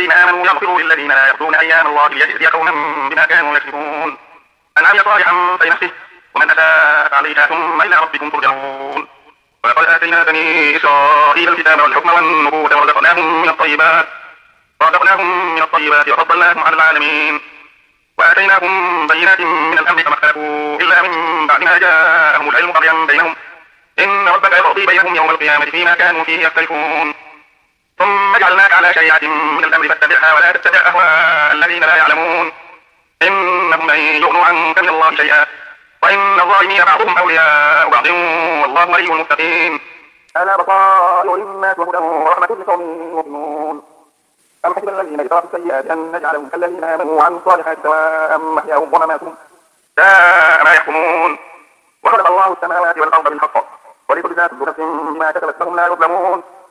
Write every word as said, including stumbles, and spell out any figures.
الذين آمنوا يغفروا للذين لا يرجون أيام الله ليجزي قوما بما كانوا يكسبون. من عمل صالحا فلنفسه ومن أساء فعليها ثم إلى ربكم ترجعون. ولقد آتينا بني إسرائيل الكتاب والحكم والنبوة ورزقناهم من الطيبات ورزقناهم من الطيبات وفضلناهم على العالمين. وآتيناهم بينات من الأمر فما اختلفوا إلا من بعد ما جاءهم العلم بغيا بينهم إن ربك يقضي بينهم يوم القيامة فيما كانوا فيه يختلفون. ثم جعلناك على شريعة من الأمر فاتبعها ولا تتبع أهواء الذين لا يعلمون إنهم لن يغنوا عنك من الله شيئا وإن الظالمين بعضهم أولياء بعض والله ولي المتقين. ألا بصائر للناس وهدى ورحمة لقوم يؤمنون. أم حسب الذين اجترحوا السيئات أن نجعلهم كالذين آمنوا وعملوا الصالحات سواء محياهم ومماتهم ساء ما يحكمون. وخلق الله السماوات والأرض بالحق ولكل ذات ذات بما كسبت فهم لا يظلمون.